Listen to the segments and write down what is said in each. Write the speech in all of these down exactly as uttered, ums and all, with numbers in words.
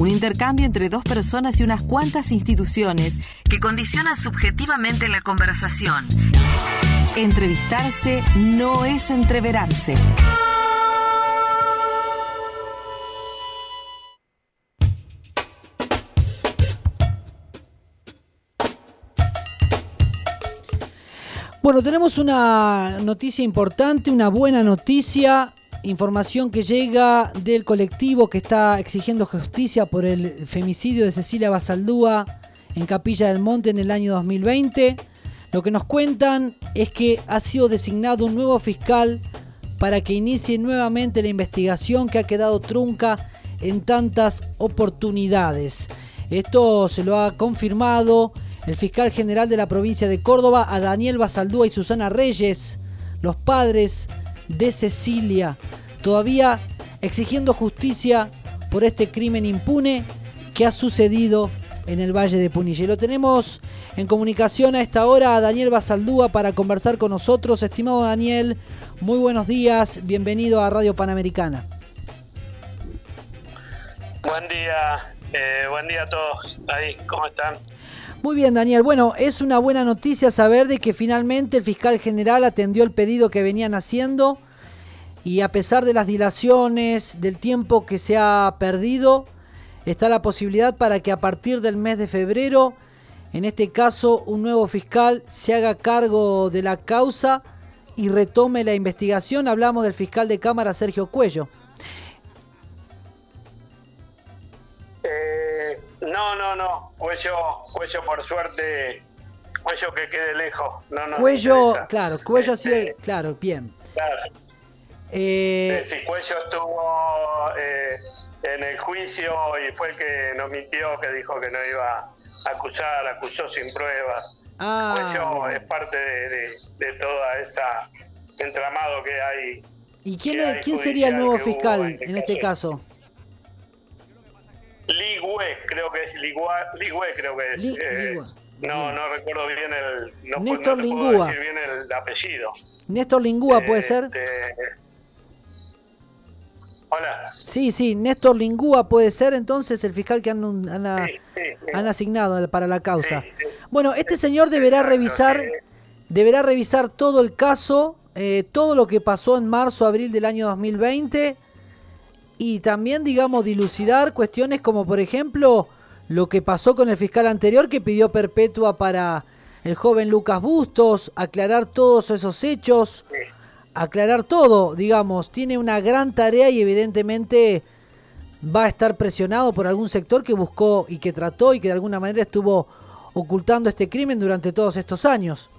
Un intercambio entre dos personas y unas cuantas instituciones que condicionan subjetivamente la conversación. Entrevistarse no es entreverarse. Bueno, tenemos una noticia importante, una buena noticia, información que llega del colectivo que está exigiendo justicia por el femicidio de Cecilia Basaldúa en Capilla del Monte en el año dos mil veinte. Lo que nos cuentan es que ha sido designado un nuevo fiscal para que inicie nuevamente la investigación que ha quedado trunca en tantas oportunidades. Esto se lo ha confirmado el fiscal general de la provincia de Córdoba, a Daniel Basaldúa y Susana Reyes, los padres de Cecilia, todavía exigiendo justicia por este crimen impune que ha sucedido en el Valle de Punilla. Y lo tenemos en comunicación a esta hora a Daniel Basaldúa para conversar con nosotros. Estimado Daniel, muy buenos días, bienvenido a Radio Panamericana. Buen día, eh, buen día a todos. Ahí, ¿cómo están? Muy bien, Daniel. Bueno, es una buena noticia saber de que finalmente el fiscal general atendió el pedido que venían haciendo y a pesar de las dilaciones, del tiempo que se ha perdido, está la posibilidad para que a partir del mes de febrero, en este caso, un nuevo fiscal se haga cargo de la causa y retome la investigación. Hablamos del fiscal de Cámara, Sergio Cuello. Eh, no, no, no. Cuello, Cuello por suerte, Cuello que quede lejos. No, no Cuello, claro, Cuello sí, este, claro, bien. Claro. Eh, sí, sí, Cuello estuvo eh, en el juicio y fue el que nos mintió, que dijo que no iba a acusar, acusó sin pruebas. Ah, Cuello es parte de, de, de toda esa entramado que hay. ¿Y quién, es, ¿quién sería el nuevo fiscal en, en este caso? Ligüe, creo que es Ligüe, Ligüe creo que es. Li, eh, no, no recuerdo bien el. No, Néstor no Lingúa. puedo decir bien el apellido. Néstor Lingúa, eh, ¿puede ser? Eh, Hola. Sí, sí, Néstor Lingúa puede ser entonces el fiscal que han, han, sí, sí, sí. han asignado para la causa. Sí, sí. Bueno, este señor deberá Exacto, revisar, sí. deberá revisar todo el caso, eh, todo lo que pasó en marzo, abril del año dos mil veinte. Y también, digamos, dilucidar cuestiones como, por ejemplo, lo que pasó con el fiscal anterior que pidió perpetua para el joven Lucas Bustos, aclarar todos esos hechos, aclarar todo, digamos. Tiene una gran tarea y evidentemente va a estar presionado por algún sector que buscó y que trató y que de alguna manera estuvo ocultando este crimen durante todos estos años.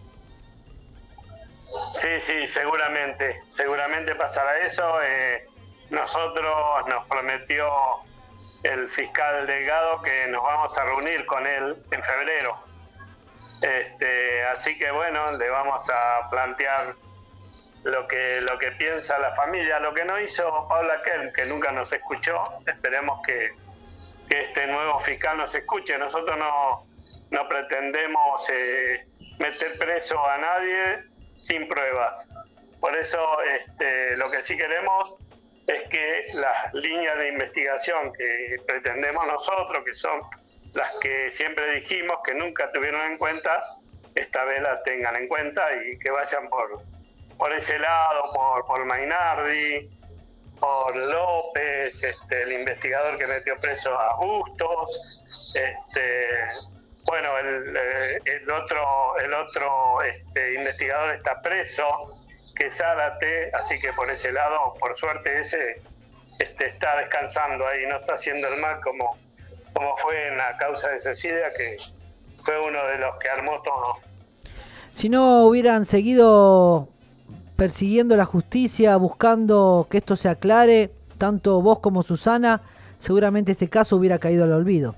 Sí, sí, seguramente, seguramente pasará eso. Eh... Nosotros nos prometió el fiscal Delgado que nos vamos a reunir con él en febrero. Este, así que bueno, le vamos a plantear lo que lo que piensa la familia, lo que no hizo Paula Kelm, que nunca nos escuchó. Esperemos que, que este nuevo fiscal nos escuche. Nosotros no, no pretendemos eh, meter preso a nadie sin pruebas. Por eso este, lo que sí queremos es que las líneas de investigación que pretendemos nosotros, que son las que siempre dijimos que nunca tuvieron en cuenta, esta vez las tengan en cuenta y que vayan por, por ese lado, por, por Mainardi, por López, este, el investigador que metió preso a Bustos, este, bueno, el, el otro, el otro este, investigador está preso, que es Zárate, así que por ese lado, por suerte ese este, está descansando ahí, no está haciendo el mal como, como fue en la causa de Cecilia, que fue uno de los que armó todo. Si no hubieran seguido persiguiendo la justicia, buscando que esto se aclare, tanto vos como Susana, seguramente este caso hubiera caído al olvido.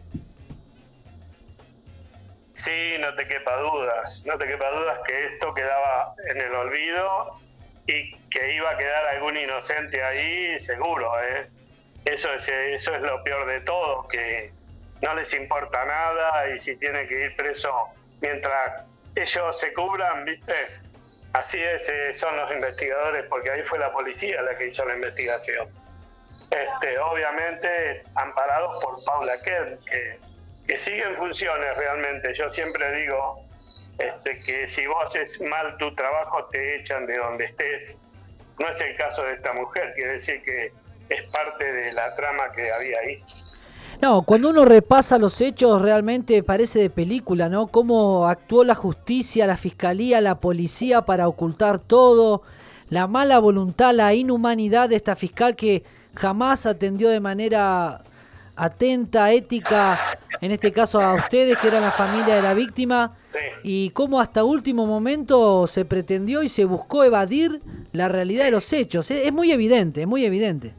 Sí, no te quepa dudas, no te quepa dudas que esto quedaba en el olvido y que iba a quedar algún inocente ahí, seguro, ¿eh? Eso es, eso es lo peor de todo, que no les importa nada y si tienen que ir preso mientras ellos se cubran, ¿viste? Así es, eh, son los investigadores, porque ahí fue la policía la que hizo la investigación. este, obviamente amparados por Paula Kern, que, que sigue en funciones realmente. Yo siempre digo este, que si vos haces mal tu trabajo te echan de donde estés. No es el caso de esta mujer, quiere decir que es parte de la trama que había ahí. No, cuando uno repasa los hechos realmente parece de película, ¿no? Cómo actuó la justicia, la fiscalía, la policía para ocultar todo, la mala voluntad, la inhumanidad de esta fiscal que jamás atendió de manera atenta, ética, en este caso a ustedes que eran la familia de la víctima, Sí. y cómo hasta último momento se pretendió y se buscó evadir la realidad de los hechos. Es, es muy evidente, es muy evidente.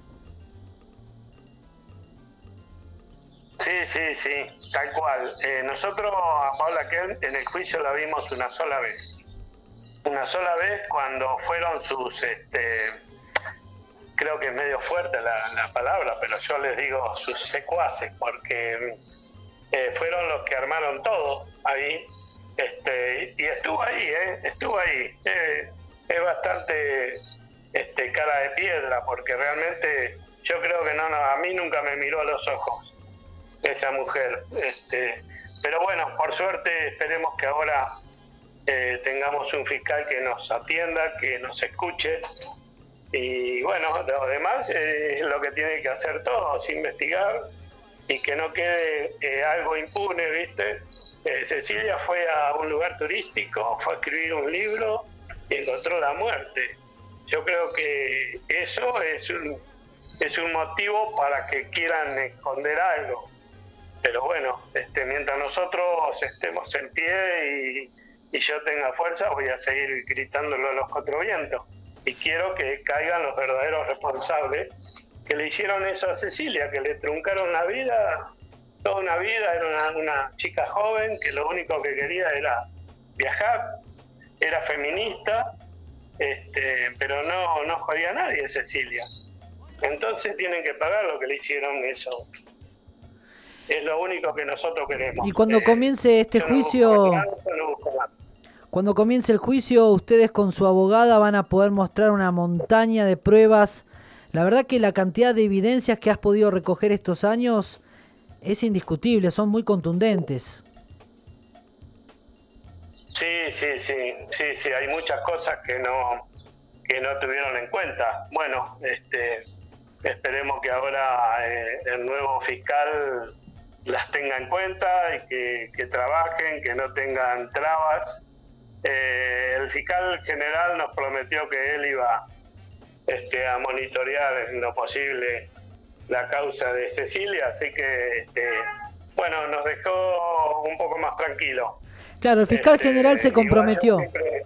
Sí, sí, sí, tal cual. Eh, nosotros a Paula Kern en el juicio la vimos una sola vez. Una sola vez cuando fueron sus, este, creo que es medio fuerte la, la palabra, pero yo les digo sus secuaces, porque eh, fueron los que armaron todo ahí. Este, y estuvo ahí, ¿eh? Estuvo ahí. Eh, es bastante este, cara de piedra, porque realmente yo creo que no, no, a mí nunca me miró a los ojos esa mujer, este, pero bueno, por suerte esperemos que ahora eh, tengamos un fiscal que nos atienda, que nos escuche, y bueno, lo demás eh, es lo que tiene que hacer todos, investigar y que no quede eh, algo impune, ¿viste? Eh, Cecilia fue a un lugar turístico, fue a escribir un libro y encontró la muerte. Yo creo que eso es un, es un motivo para que quieran esconder algo. Pero bueno, este, mientras nosotros estemos en pie y, y yo tenga fuerza, voy a seguir gritándolo a los cuatro vientos. Y quiero que caigan los verdaderos responsables que le hicieron eso a Cecilia, que le truncaron la vida, toda una vida. Era una, una chica joven que lo único que quería era viajar, era feminista, este, pero no, no jodía a nadie Cecilia. Entonces tienen que pagar lo que le hicieron eso. Es lo único que nosotros queremos. Y cuando eh, comience este juicio, no busco, no busco nada. cuando comience el juicio, ustedes con su abogada van a poder mostrar una montaña de pruebas. La verdad que la cantidad de evidencias que has podido recoger estos años es indiscutible, son muy contundentes. Sí, sí, sí, sí, sí, hay muchas cosas que no que no tuvieron en cuenta. Bueno, este, esperemos que ahora eh, el nuevo fiscal las tenga en cuenta y que, que trabajen, que no tengan trabas. Eh, el fiscal general nos prometió que él iba este, a monitorear en lo posible la causa de Cecilia, así que este, bueno, nos dejó un poco más tranquilo. Claro, el fiscal este, general se comprometió. Siempre...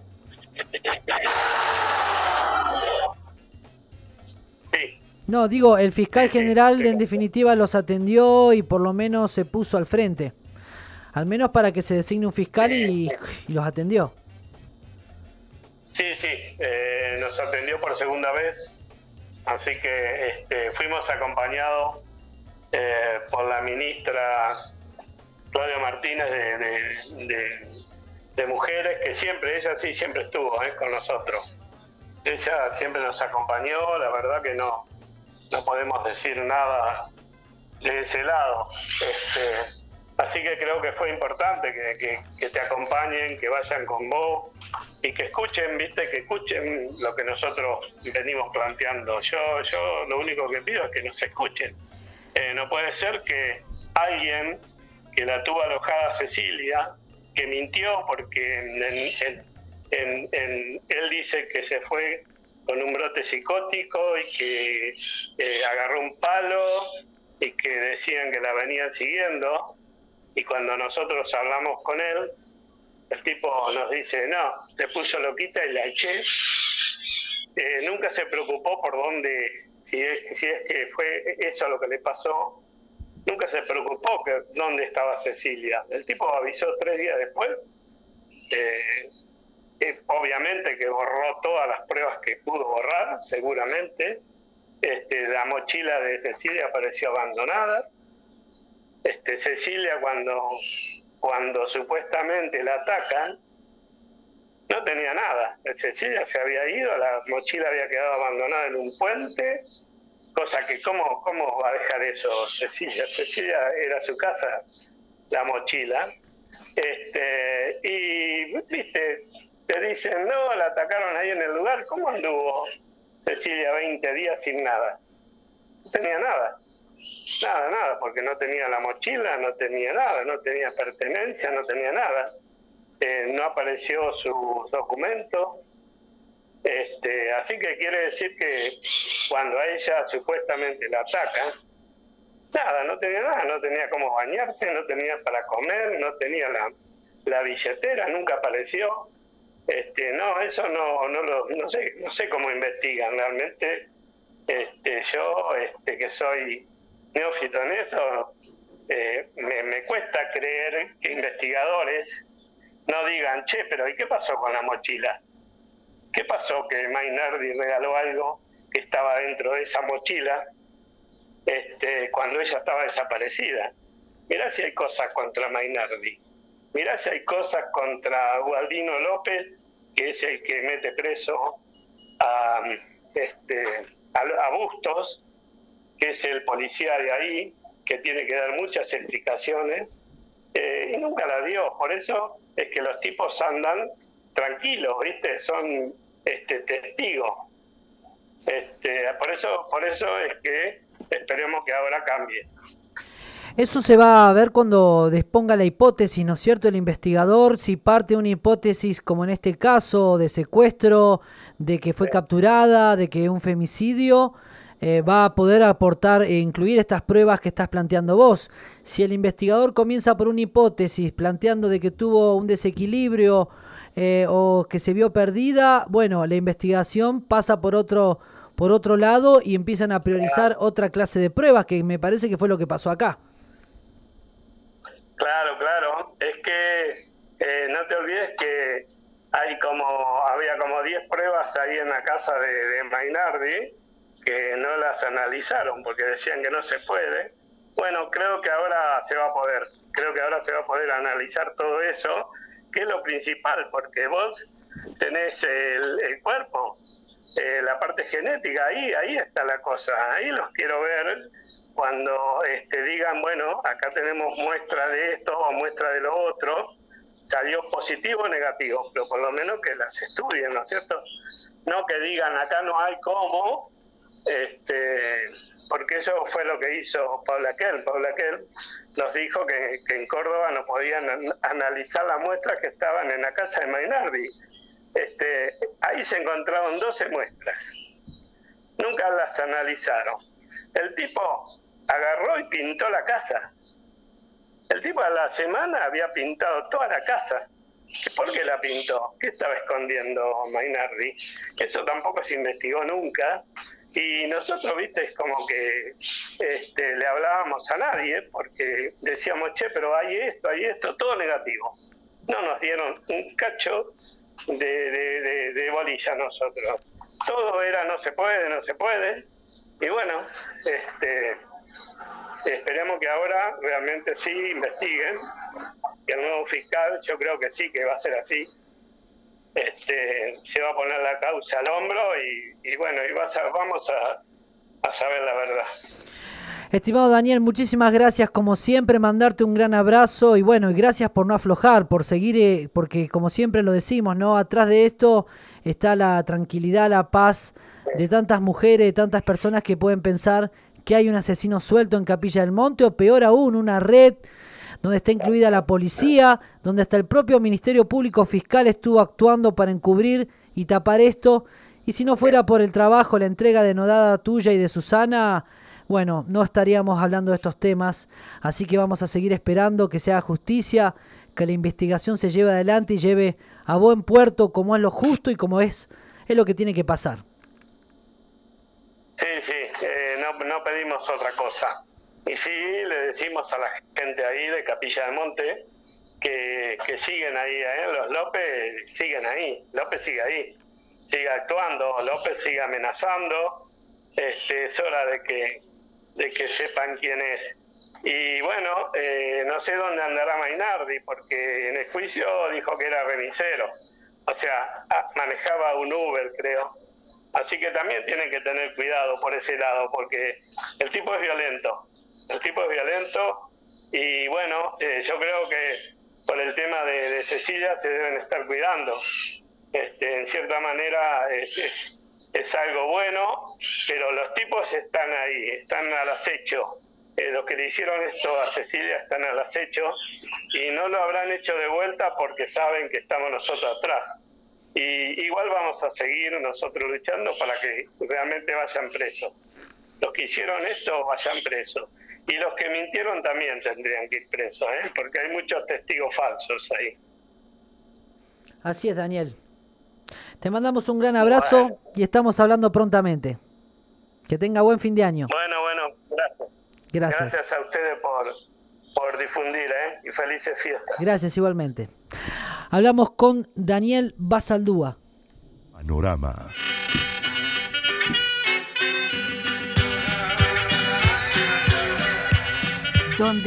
Sí. No, digo, el fiscal general en definitiva los atendió y por lo menos se puso al frente. Al menos para que se designe un fiscal y, y los atendió. Sí, sí, eh, nos atendió por segunda vez, así que este, fuimos acompañados eh, por la ministra Claudia Martínez de, de, de, de Mujeres, que siempre, ella sí siempre estuvo eh, con nosotros. Ella siempre nos acompañó, la verdad que no, no podemos decir nada de ese lado. Este, así que creo que fue importante que, que, que te acompañen, que vayan con vos y que escuchen, viste, que escuchen lo que nosotros venimos planteando. Yo, yo lo único que pido es que nos escuchen. Eh, no puede ser que alguien que la tuvo alojada Cecilia, que mintió porque en, en, en, en, él dice que se fue con un brote psicótico y que eh, agarró un palo y que decían que la venían siguiendo, y cuando nosotros hablamos con él, el tipo nos dice, no, se puso loquita y la eché. Eh, nunca se preocupó por dónde, si es, si es que fue eso lo que le pasó, nunca se preocupó que dónde estaba Cecilia. El tipo avisó tres días después, eh, eh, obviamente que borró todas las pruebas que pudo borrar, seguramente. Este, la mochila de Cecilia apareció abandonada. Este, Cecilia cuando, cuando supuestamente la atacan, no tenía nada. Cecilia se había ido, la mochila había quedado abandonada en un puente, cosa que, ¿cómo, cómo va a dejar eso Cecilia? Cecilia era su casa, la mochila. Este, y, viste, te dicen, no, la atacaron ahí en el lugar. ¿Cómo anduvo Cecilia veinte días sin nada? No tenía nada. Nada, nada, porque no tenía la mochila, no tenía nada, no tenía pertenencia, no tenía nada. Eh, no apareció su documento. Este, así que quiere decir que cuando a ella supuestamente la atacan, nada, no tenía nada, no tenía cómo bañarse, no tenía para comer, no tenía la, la billetera, nunca apareció. Este, no, eso no, no lo, no sé, no sé cómo investigan realmente. Este, yo, este, que soy neófito en eso, eh, me, me cuesta creer que investigadores no digan, che, pero ¿y qué pasó con la mochila? ¿Qué pasó que Mainardi regaló algo que estaba dentro de esa mochila este, cuando ella estaba desaparecida? Mirá si hay cosas contra Mainardi. Mirá si hay cosas contra Gualdino López, que es el que mete preso a, este, a, a Bustos, que es el policía de ahí, que tiene que dar muchas explicaciones, eh, y nunca la dio. Por eso es que los tipos andan tranquilos, ¿viste? Son este, testigos. Este, por eso, por eso es que esperemos que ahora cambie. Eso se va a ver cuando disponga la hipótesis, ¿no es cierto? El investigador, si parte de una hipótesis como en este caso de secuestro, de que fue capturada, de que es un femicidio, eh, va a poder aportar e incluir estas pruebas que estás planteando vos. Si el investigador comienza por una hipótesis planteando de que tuvo un desequilibrio eh, o que se vio perdida, bueno, la investigación pasa por otro, por otro lado y empiezan a priorizar otra clase de pruebas, que me parece que fue lo que pasó acá. Claro, claro. Es que eh, no te olvides que hay como había como diez pruebas ahí en la casa de, de Mainardi que no las analizaron porque decían que no se puede. Bueno, creo que ahora se va a poder. Creo que ahora se va a poder analizar todo eso, que es lo principal, porque vos tenés el, el cuerpo, eh, la parte genética, ahí ahí está la cosa. Ahí los quiero ver cuando este, digan, bueno, acá tenemos muestra de esto o muestra de lo otro, salió positivo o negativo, pero por lo menos que las estudien, ¿no es cierto? No que digan, acá no hay cómo, este, porque eso fue lo que hizo Paula Kell. Paula Kell nos dijo que, que en Córdoba no podían an- analizar las muestras que estaban en la casa de Mainardi. Este, ahí se encontraron doce muestras, nunca las analizaron. El tipo agarró y pintó la casa. El tipo a la semana había pintado toda la casa. ¿Por qué la pintó? ¿Qué estaba escondiendo Mainardi? Eso tampoco se investigó nunca. Y nosotros, viste, es como que este, le hablábamos a nadie, porque decíamos, che, pero hay esto, hay esto, todo negativo. No nos dieron un cacho de, de, de, de bolilla a nosotros. Todo era no se puede, no se puede. Y bueno, este, esperemos que ahora realmente sí investiguen, que el nuevo fiscal, yo creo que sí, que va a ser así, este, se va a poner la causa al hombro y, y bueno, y vas a, vamos a, a saber la verdad. Estimado Daniel, muchísimas gracias como siempre, mandarte un gran abrazo y bueno, y gracias por no aflojar, por seguir, eh, porque como siempre lo decimos, ¿no? Atrás de esto está la tranquilidad, la paz de tantas mujeres, de tantas personas que pueden pensar que hay un asesino suelto en Capilla del Monte, o peor aún, una red donde está incluida la policía, donde hasta el propio Ministerio Público Fiscal estuvo actuando para encubrir y tapar esto. Y si no fuera por el trabajo, la entrega denodada tuya y de Susana, bueno, no estaríamos hablando de estos temas. Así que vamos a seguir esperando que se haga justicia, que la investigación se lleve adelante y lleve a buen puerto como es lo justo y como es, es lo que tiene que pasar. Sí, sí, eh, no, no pedimos otra cosa. Y sí, le decimos a la gente ahí de Capilla del Monte que, que siguen ahí, ¿eh? Los López siguen ahí, López sigue ahí, sigue actuando, López sigue amenazando, este, es hora de que, de que sepan quién es. Y bueno, eh, no sé dónde andará Mainardi, porque en el juicio dijo que era remisero, o sea, manejaba un Uber, creo. Así que también tienen que tener cuidado por ese lado, porque el tipo es violento, el tipo es violento y bueno, eh, yo creo que por el tema de, de Cecilia se deben estar cuidando. Este, en cierta manera es, es, es algo bueno, pero los tipos están ahí, están al acecho. Eh, los que le hicieron esto a Cecilia están al acecho y no lo habrán hecho de vuelta porque saben que estamos nosotros atrás. Y igual vamos a seguir nosotros luchando para que realmente vayan presos. Los que hicieron esto vayan presos. Y los que mintieron también tendrían que ir presos, ¿eh? Porque hay muchos testigos falsos ahí. Así es, Daniel. Te mandamos un gran abrazo bueno. y estamos hablando prontamente. Que tenga buen fin de año. Bueno, bueno, gracias. Gracias. Gracias a ustedes por, por difundir, ¿eh? Y felices fiestas. Gracias igualmente. Hablamos con Daniel Basaldúa. Panorama. Donde